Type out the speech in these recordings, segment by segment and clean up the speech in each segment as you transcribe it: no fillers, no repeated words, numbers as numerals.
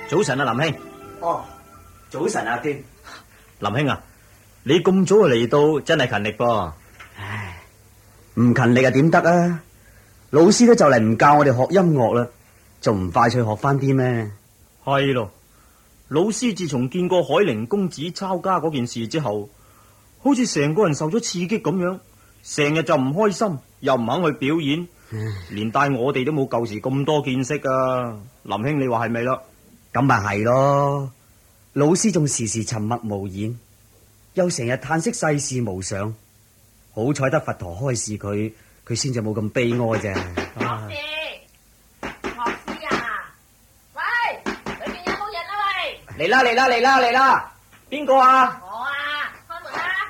早晨啊，林兄。 哦，早晨啊，端。 林兄啊，你咁早就嚟到，真係勤力噃。 唉，唔勤力啊點得啊？老師都就嚟唔教我哋學音樂啦，仲唔快脆學翻啲咩？ 係咯，老師自從見過海寧公子抄家嗰件事之後，好似成個人受咗刺激咁樣，成日就唔開心，又唔肯去表演，連帶我哋都冇舊時咁多見識啊！林兄，你話係咪啦？ 咁咪係咯，老師仲時時沉默無言，又成日嘆息世事無常。好彩得佛陀開示佢先至冇咁悲哀啫。 樂師啊，喂，裏邊有冇人啊？喂， 嚟啦，邊個啊？ 我啊，開門啦！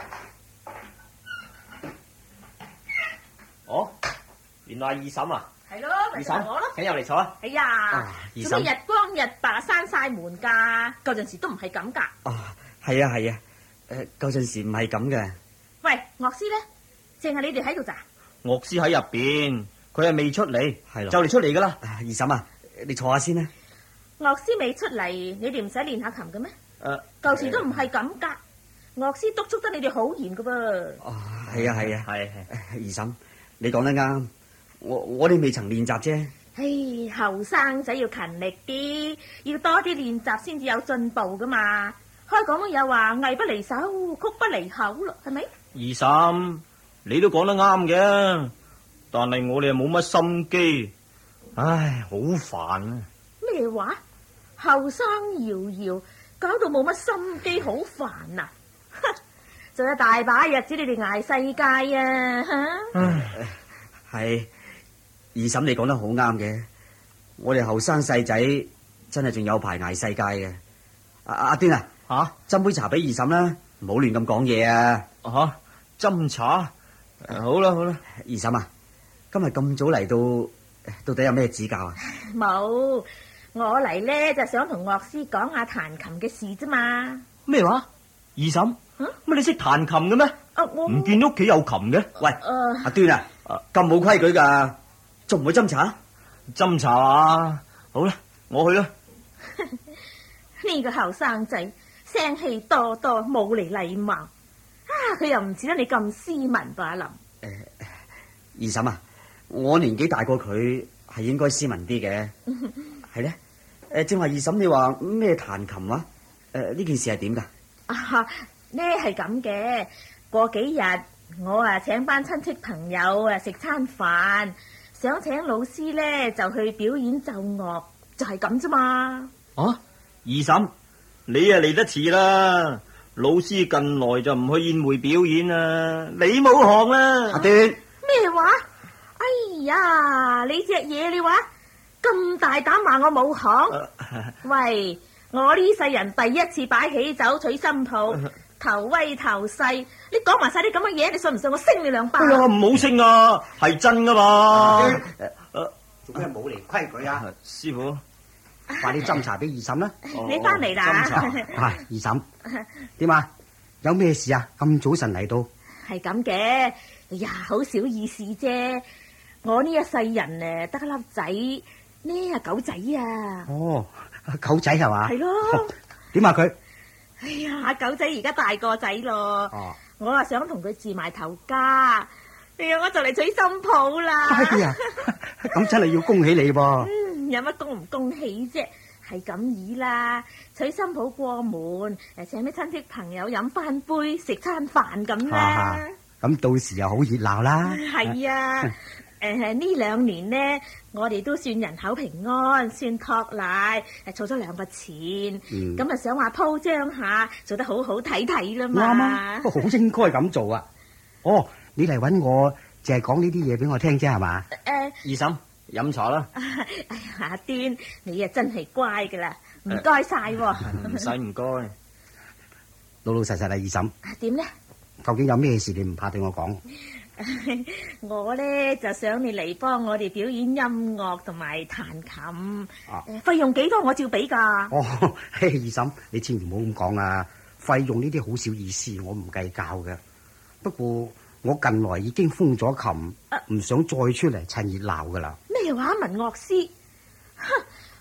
哦，原來係二嬸啊！ 係咯， 二咪就係我咯。 嬸，請入嚟坐啊！ 哎呀， 二做咩嬸日光日白閂晒門噶？舊陣時都唔係咁噶。 係啊，舊陣時唔係咁嘅。 喂，樂師咧，淨係你哋喺度咋？ 樂師喺入邊，佢係未出嚟， 係咯就嚟出嚟噶啦。 二嬸啊，你坐下先啦。 樂師未出嚟，你哋唔使練下琴嘅咩？舊時都唔係咁噶。樂師督促得你哋好嚴噶噃。 係啊， 係。 二嬸，你講得啱。我哋未曾練習啫。 唉，後生仔要勤力啲，要多啲練習先至有進步噶嘛。開講都有話藝不離手，曲不離口咯，係咪？ 二嬸，你都講得啱嘅，但係我哋又冇乜心機，唉，好煩啊！ 咩話？後生搖搖，搞到冇乜心機，好煩啊！仲有大把日子你哋捱世界啊！ 係二嬸，你講得好啱嘅。我哋後生細仔真係仲有排捱世界嘅。阿端啊，斟杯茶俾二嬸啦，唔好亂咁講嘢啊！ 斟茶，好啦， 二嬸啊，今日咁早嚟到底有咩指教啊？ 冇，我嚟咧就想同樂師講下彈琴嘅事啫嘛。 咩話？二嬸，乜你識彈琴嘅咩？ 我唔見屋企有琴嘅。 喂，阿端啊，咁冇規矩噶，仲唔會斟茶？ 斟茶啊！好啦，我去啦。 呢個後生仔聲氣多多，冇嚟禮貌。佢又唔似得你咁斯文吧？阿林， 二嬸啊，我年紀大過佢，係應該斯文啲嘅。係咧，正話二嬸你話咩彈琴啊？呢件事係點噶？ 呢係咁嘅，過幾日我請班親戚朋友食餐飯，想請老師咧就去表演奏樂，就係咁啫嘛。 二嬸，你嚟得遲啦。老師近來就唔去宴會表演啊，你冇行啦。 阿端， 咩話？哎呀，你隻嘢你話咁大膽話我冇行？喂，我呢世人第一次擺喜酒娶新抱，頭威頭勢，你講埋晒啲咁嘅嘢，你信唔信我升你兩巴？ 唔好升啊，係真噶嘛。 做咩冇嚟規矩啊？ 師傅， 快啲斟茶俾二嬸啦！ 你翻嚟啦？ 二嬸，點啊？有咩事啊？咁早晨嚟到？ 係咁嘅，哎呀，好小意思啫。我呢一世人得一粒仔，呢係狗仔啊。 狗仔係嘛？ 係咯。 點啊佢？ 哎呀，狗仔而家大個仔咯。我想同佢置埋頭家。哎呀，我就嚟娶新抱啦。 哎呀，咁真係要恭喜你噃。 有乜恭唔恭喜啫？係咁意啦，娶新抱過門，請啲親戚朋友飲翻杯，食餐飯咁啦。 咁到時又好熱鬧啦。 係啊，呢兩年呢，我哋都算人口平安，算托賴，儲咗2個錢，咁想話鋪張下，做得好好睇睇啦嘛。 啱啊，好應該咁做啊。你嚟搵我，淨係講呢啲嘢俾我聽啫，係嘛？ 二嬸飲茶啦。 哎呀，阿端，你啊真係乖噶啦，唔該晒。 唔使唔該。 老老實實啊，二嬸。 點呢？ 究竟有咩事你唔怕對我講？ 我呢就想你嚟幫我哋表演音樂同埋彈琴。費用幾多我照俾噶。 二嬸，你千祈唔好咁講啊！費用呢啲好少意思，我唔計較嘅。不過我近來已經封咗琴，唔想再出嚟趁熱鬧噶啦。 咩話？文樂師，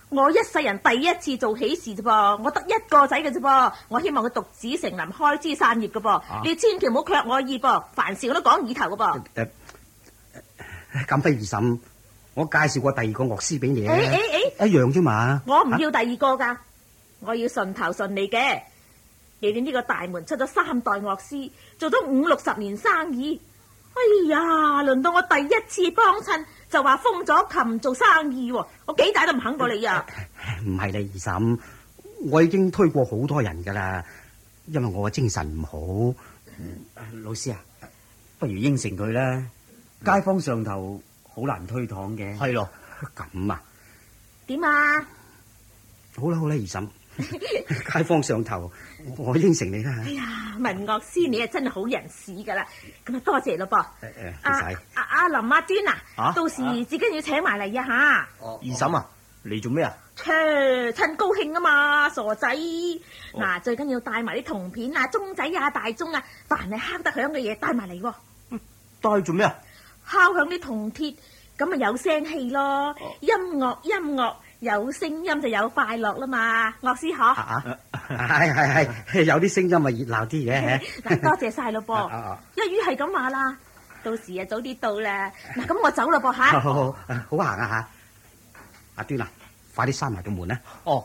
我一世人第一次做喜事啫噃，我得一個仔嘅啫噃，我希望佢獨子成林，開枝散葉嘅噃。你千祈唔好卻我意噃，凡事我都講意頭嘅噃。 咁不如二嬸，我介紹過第二個樂師俾你啊， 誒一樣啫嘛。 我唔要第二個噶，我要順頭順利嘅。你哋呢個大門出咗3代樂師，做咗50-60年生意。哎呀，輪到我第一次幫襯就話封咗琴做生意喎，我幾大都唔肯過你啊！ 唔係你二嬸，我已經推過好多人噶啦，因為我嘅精神唔好。 老師啊，不如應承佢啦。街坊上頭好難推搪嘅。 係咯， 咁啊？ 點啊？ 好啦，二嬸，街坊上頭，我應承你啦。 哎呀，文樂師你啊真係好人士噶啦，咁啊多謝咯噃。 唔使。 阿林阿端啊，到時自己要請埋嚟啊吓。 二嬸啊，嚟做咩啊？ 趁高興啊嘛，傻仔。嗱，最緊要帶埋啲銅片啊、鐘仔啊、大鐘啊，凡係敲得響嘅嘢帶埋嚟。 帶做咩啊？ 敲響啲銅鐵，咁咪有聲氣咯。音樂有聲音就有快樂啦嘛，樂師嗬。 係，有啲聲音咪熱鬧啲嘅。 嗱，多謝晒咯噃。一於係咁話啦，到時啊早啲到啦。嗱，咁我走啦噃吓。 好行啊吓。阿端啊，快啲閂埋個門啦。 哦。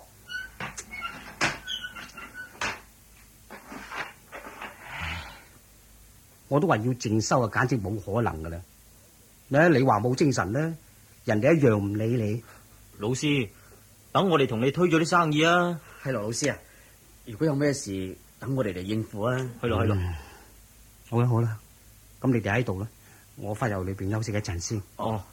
我都話要淨收啊，簡直冇可能噶啦。你話冇精神咧，人哋一樣唔理你。 老師，等我哋同你推咗啲生意啊。 係咯，老師啊，如果有咩事，等我哋嚟應付啊。 係咯。 好啦，咁你哋喺度啦，我翻入裏邊休息一陣先。 哦。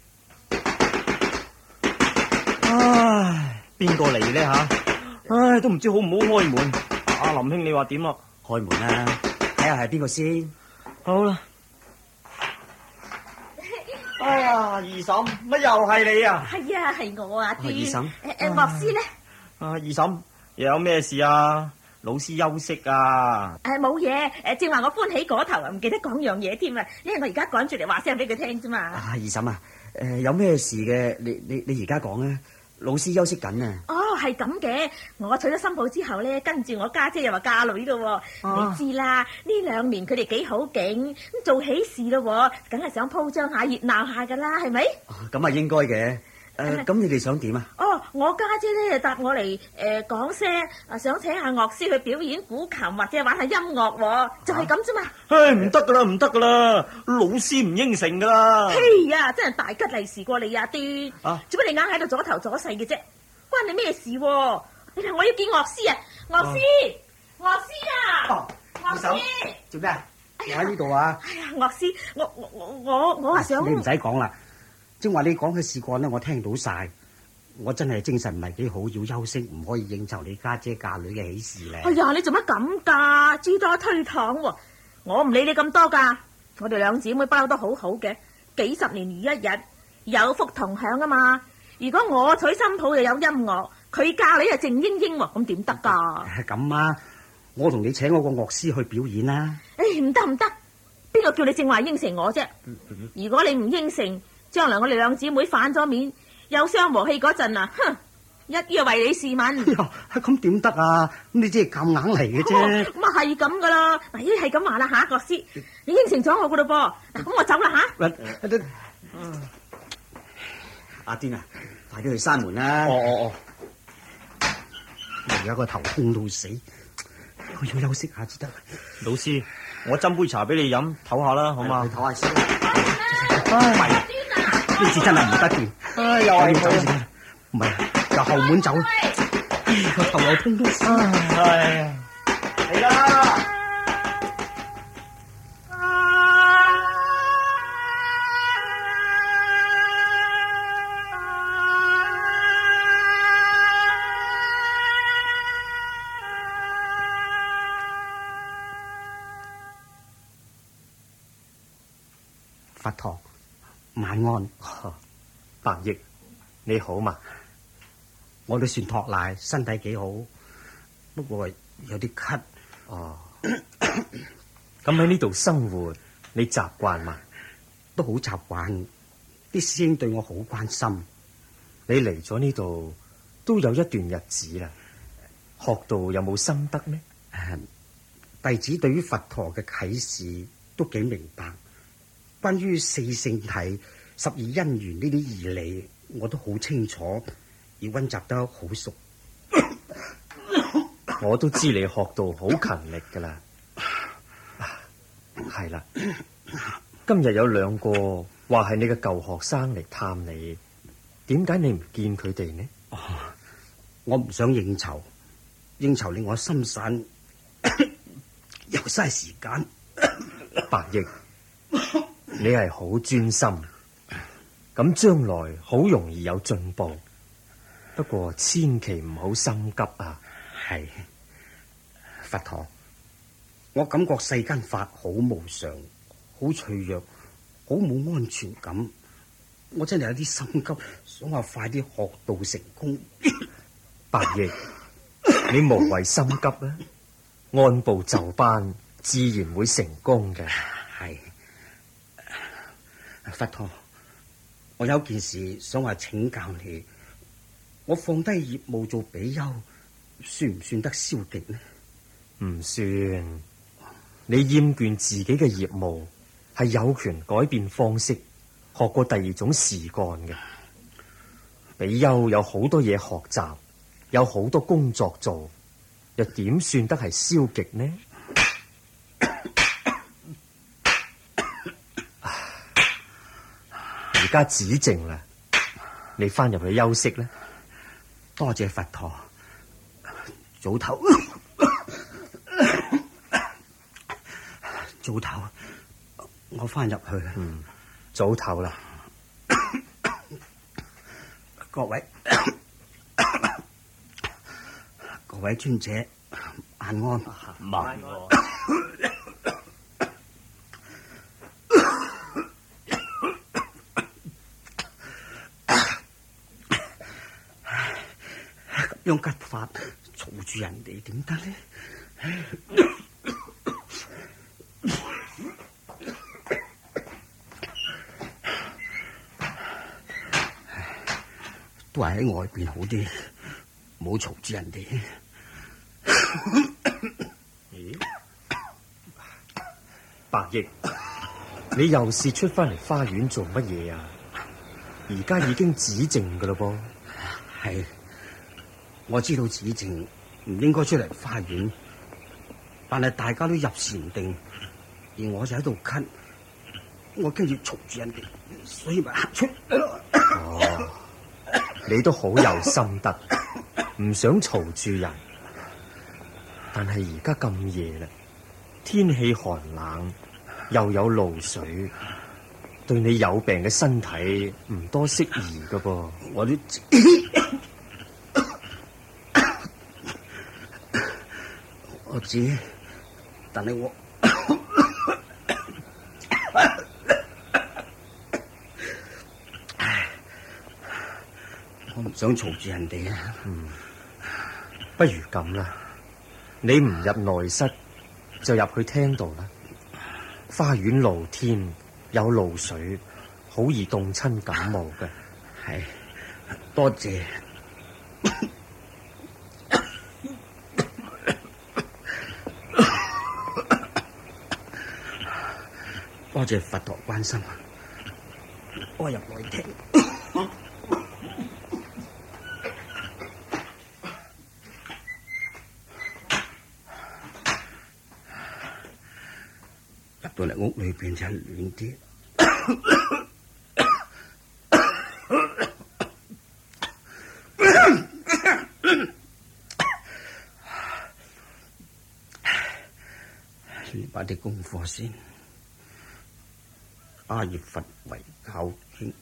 唉，邊個嚟呢吓？唉，都唔知好唔好開門。阿林兄，你話點啊？ 開門啦，睇下係邊個先。 好啦。哎呀，二嬸，乜又係你啊？ 係啊，係我啊，端。 二嬸。 樂師咧？ 二嬸，又有咩事啊？老師休息啊？ 冇嘢，正話我歡喜嗰頭啊，唔記得講樣嘢添啊，因為我而家趕住嚟話聲俾佢聽啫嘛。 二嬸啊，有咩事嘅？你而家講啊，老師休息緊啊。 哦，係咁嘅，我娶咗新抱之後咧，跟住我家姐又話嫁女咯。你知啦，呢2年佢哋幾好景，咁做喜事咯，梗係想鋪張下熱鬧下噶啦，係咪？ 咁啊應該嘅。咁你哋想點啊？ 我家姐咧答我嚟講聲，想請下樂師去表演古琴或者玩下音樂，就係咁啫嘛。 唉，唔得噶啦，老師唔應承噶啦。 嘿呀，真係大吉利是過你啊，端。做乜你硬喺度左頭左勢嘅啫？關你咩事？你睇我要見樂師啊，樂師啊，樂師。 做咩啊？我喺呢度啊。 哎呀，樂師，我話想。 你唔使講啦。正話你講嘅事幹咧，我聽到晒。我真係精神唔係幾好，要休息，唔可以應酬你家姐嫁女嘅喜事咧。 哎呀，你做乜咁噶？諸多推搪喎！我唔理你咁多噶。我哋2姊妹不嬲都好好嘅，幾十年如一日，有福同享啊嘛。如果我娶新抱又有音樂，佢嫁女又靜英英喎，咁點得噶？ 咁啊，我同你請我個樂師去表演啦。 唔得，邊個叫你正話應承我啫？如果你唔應承，將來我哋2姊妹反咗面，有傷和氣嗰陣啊，哼，一於為你試問。 咁點得啊？咁你只係夾硬嚟嘅啫。 咁啊係咁噶啦，嗱，依係咁話啦吓，樂師，你應承咗我噶咯噃，嗱，咁我走啦吓。 阿端啊，快啲去閂門啦。 哦。 而家個頭痛到死，我要休息下至得。 老師，我斟杯茶俾你飲，唞下啦，好嘛？ 唞下先。 呢次真係唔得掂。 又係佢。 唔係，由後門走。個頭又痛到死。 嚟啦！ 佛陀，晚安。 白翼，你好嘛？ 我都算托賴，身體幾好，不過有啲咳。 咁喺呢度生活，你習慣嘛？ 都好習慣，啲師兄對我好關心。 你嚟咗呢度， 都有一段日子啦。學道有冇心得呢？ 弟子對於佛陀嘅啟示都幾明白，關於四聖諦、十二因緣呢啲義理，我都好清楚，而溫習得好熟。 我都知你學道好勤力噶啦。係啦，今日有2個話係你嘅舊學生嚟探你，點解你唔見佢哋呢？ 我唔想應酬，應酬令我心散，又嘥時間。 白翼，你係好專心，咁將來好容易有進步。不過千祈唔好心急啊！ 係佛陀，我感覺世間法好無常，好脆弱，好冇安全感。我真係有啲心急，想話快啲學道成功。 白翼，你無謂心急啊，按部就班，自然會成功嘅。 係佛陀，我有件事想話請教你。我放低業務做比丘，算唔算得消極呢？ 唔算，你厭倦自己嘅業務，係有權改變方式，學過第2種事幹嘅。比丘有好多嘢學習，有好多工作做，又點算得係消極呢？而家止靜啦，你翻入去休息啦。 多謝佛陀，早唞，早唞，我翻入去。 早唞啦， 各位尊者，晚安。 晚安。 用吉法嘈住人哋點得呢？都係喺外邊好啲，唔好嘈住人哋。 咦，白翼，你又試出翻嚟花園做乜嘢啊？而家已經止靜噶啦噃。 係。我知道子靜唔應該出嚟花園，但係大家都入禪定，而我就喺度咳，我驚住嘈住人哋，所以咪行出。 哦，你都好有心得，唔想嘈住人。但係而家咁夜啦，天氣寒冷，又有露水，對你有病嘅身體唔多適宜噶噃。 我都我知，但係我唔想嘈住人哋啊。 不如咁啦，你唔入內室，就入去廳度啦。花園露天有露水，好易凍親感冒嘅。 係，多謝。多謝佛陀關心，我入內聽。入到嚟屋裏邊就暖啲。練把啲功課先。阿育佛遺教經，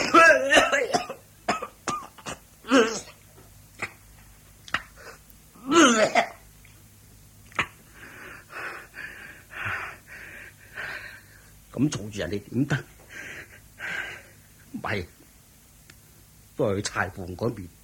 咁嘈住人哋點得？唔係，都係去柴房嗰邊。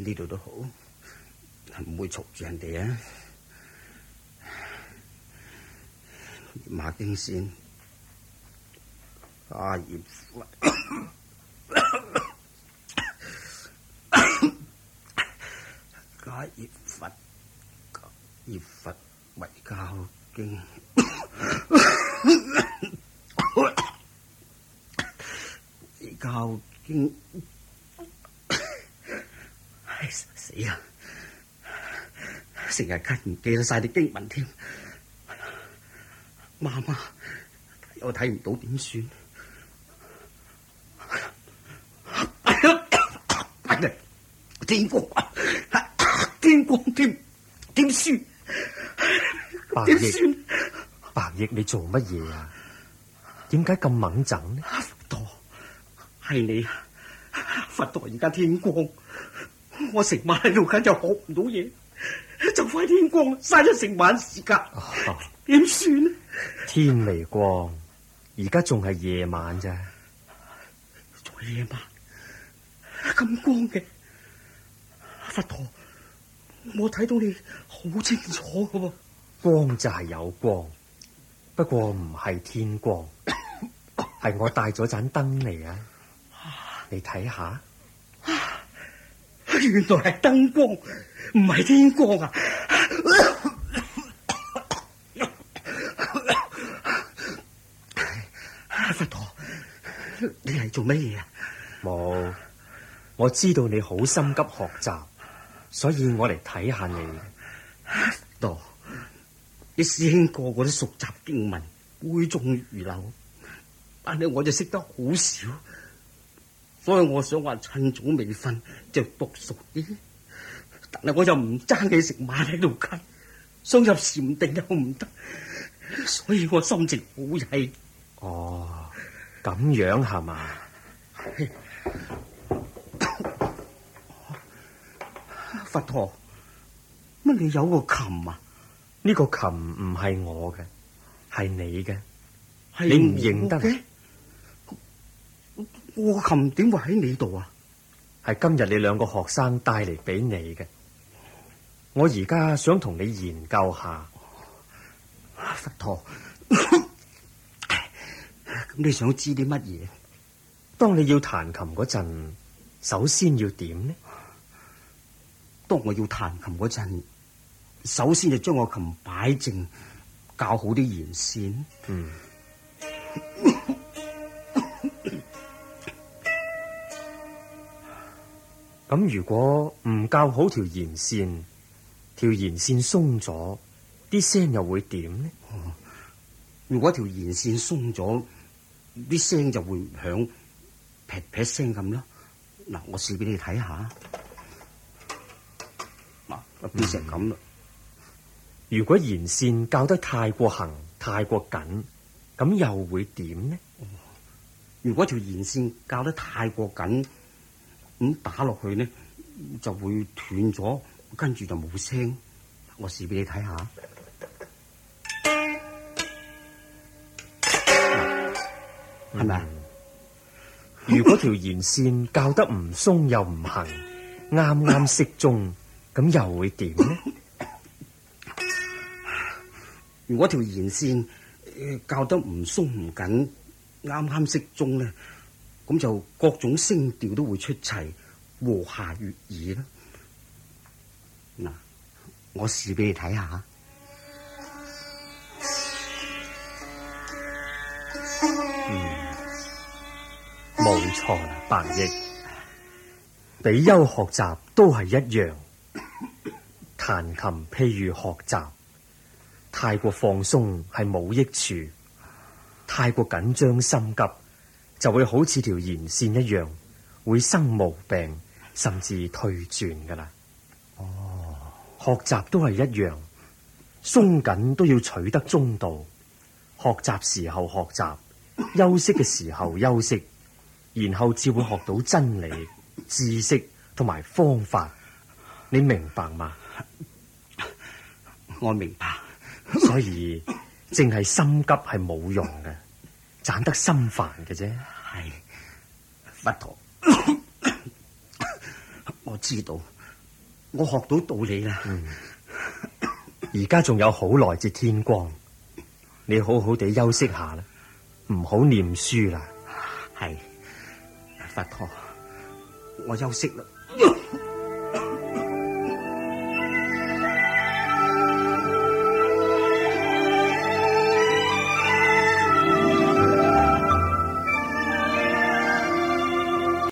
呢度都好，唔會嘈住人哋啊。馬經先，阿葉佛，加葉佛，葉佛為教經，為教經，唉死啦！成日咳唔記得晒啲經文添。媽媽，我睇唔到點算？天光，天光點算？ 白翼，白翼，你做乜嘢啊？點解咁猛整呢？ 佛陀，係你啊！佛陀，而家天光，我成晚喺度緊就學唔到嘢，就快天光，嘥咗成晚時間，點算呢？ 天未光，而家仲係夜晚咋？ 仲係夜晚咁光嘅，佛陀，我睇到你好清楚噶喎。 光就係有光，不過唔係天光，係我帶咗盞燈嚟啊！你睇下， 原來係燈光，唔係天光啊！佛陀，你係做乜嘢啊？ 冇，我知道你好心急學習，所以我嚟睇下你。 佛陀，啲師兄個個都熟習經文，背誦如流，但係我就識得好少，所以我想話趁早未瞓就讀熟啲，但係我又唔爭氣成晚喺度咳，想入禪定又唔得，所以我心情好曳。 哦，咁樣係嘛？ 佛陀，乜你有個琴啊？ 呢個琴唔係我嘅，係你嘅， 係你唔認得嘅？我個琴點會喺你度啊？ 係今日你兩個學生帶嚟俾你嘅。我而家想同你研究下。 佛陀，咁你想知啲乜嘢？ 當你要彈琴嗰陣，首先要點呢？ 當我要彈琴嗰陣，首先就將個琴擺正，校好啲弦線。 嗯。咁如果唔校好條弦線，條弦線鬆咗，啲聲又會點呢？ 如果條弦線鬆咗，啲聲就會唔響，劈劈聲咁咯。嗱，我試俾你睇下。嗱，變成咁啦。 如果弦線校得太過行、太過緊，咁又會點呢？ 如果條弦線校得太過緊，咁打落去呢就會斷咗，跟住就冇聲。我試俾你睇下。係咪？ 如果條弦線校得唔鬆又唔行，啱啱適中，咁又會點呢？ 如果條弦線校得唔鬆唔緊，啱啱適中咧，咁就各種聲調都會出齊，和諧悅耳啦。嗱，我試俾你睇下。 冇錯啦，白翼。比丘學習都係一樣，彈琴譬如學習，太過放鬆係冇益處，太過緊張心急就會好似條弦線一樣，會生毛病，甚至退轉噶啦。哦，學習都係一樣，鬆緊都要取得中道，學習時候學習，休息嘅時候休息。然後至會學到真理、知識同埋方法，你明白嗎？ 我明白。 所以淨係心急係冇用嘅，盞得心煩嘅啫。 係佛陀，我知道， 我學到道理啦。 而家仲有好耐至天光，你好好地休息下啦，唔好念書啦。 係，佛陀，我休息啦。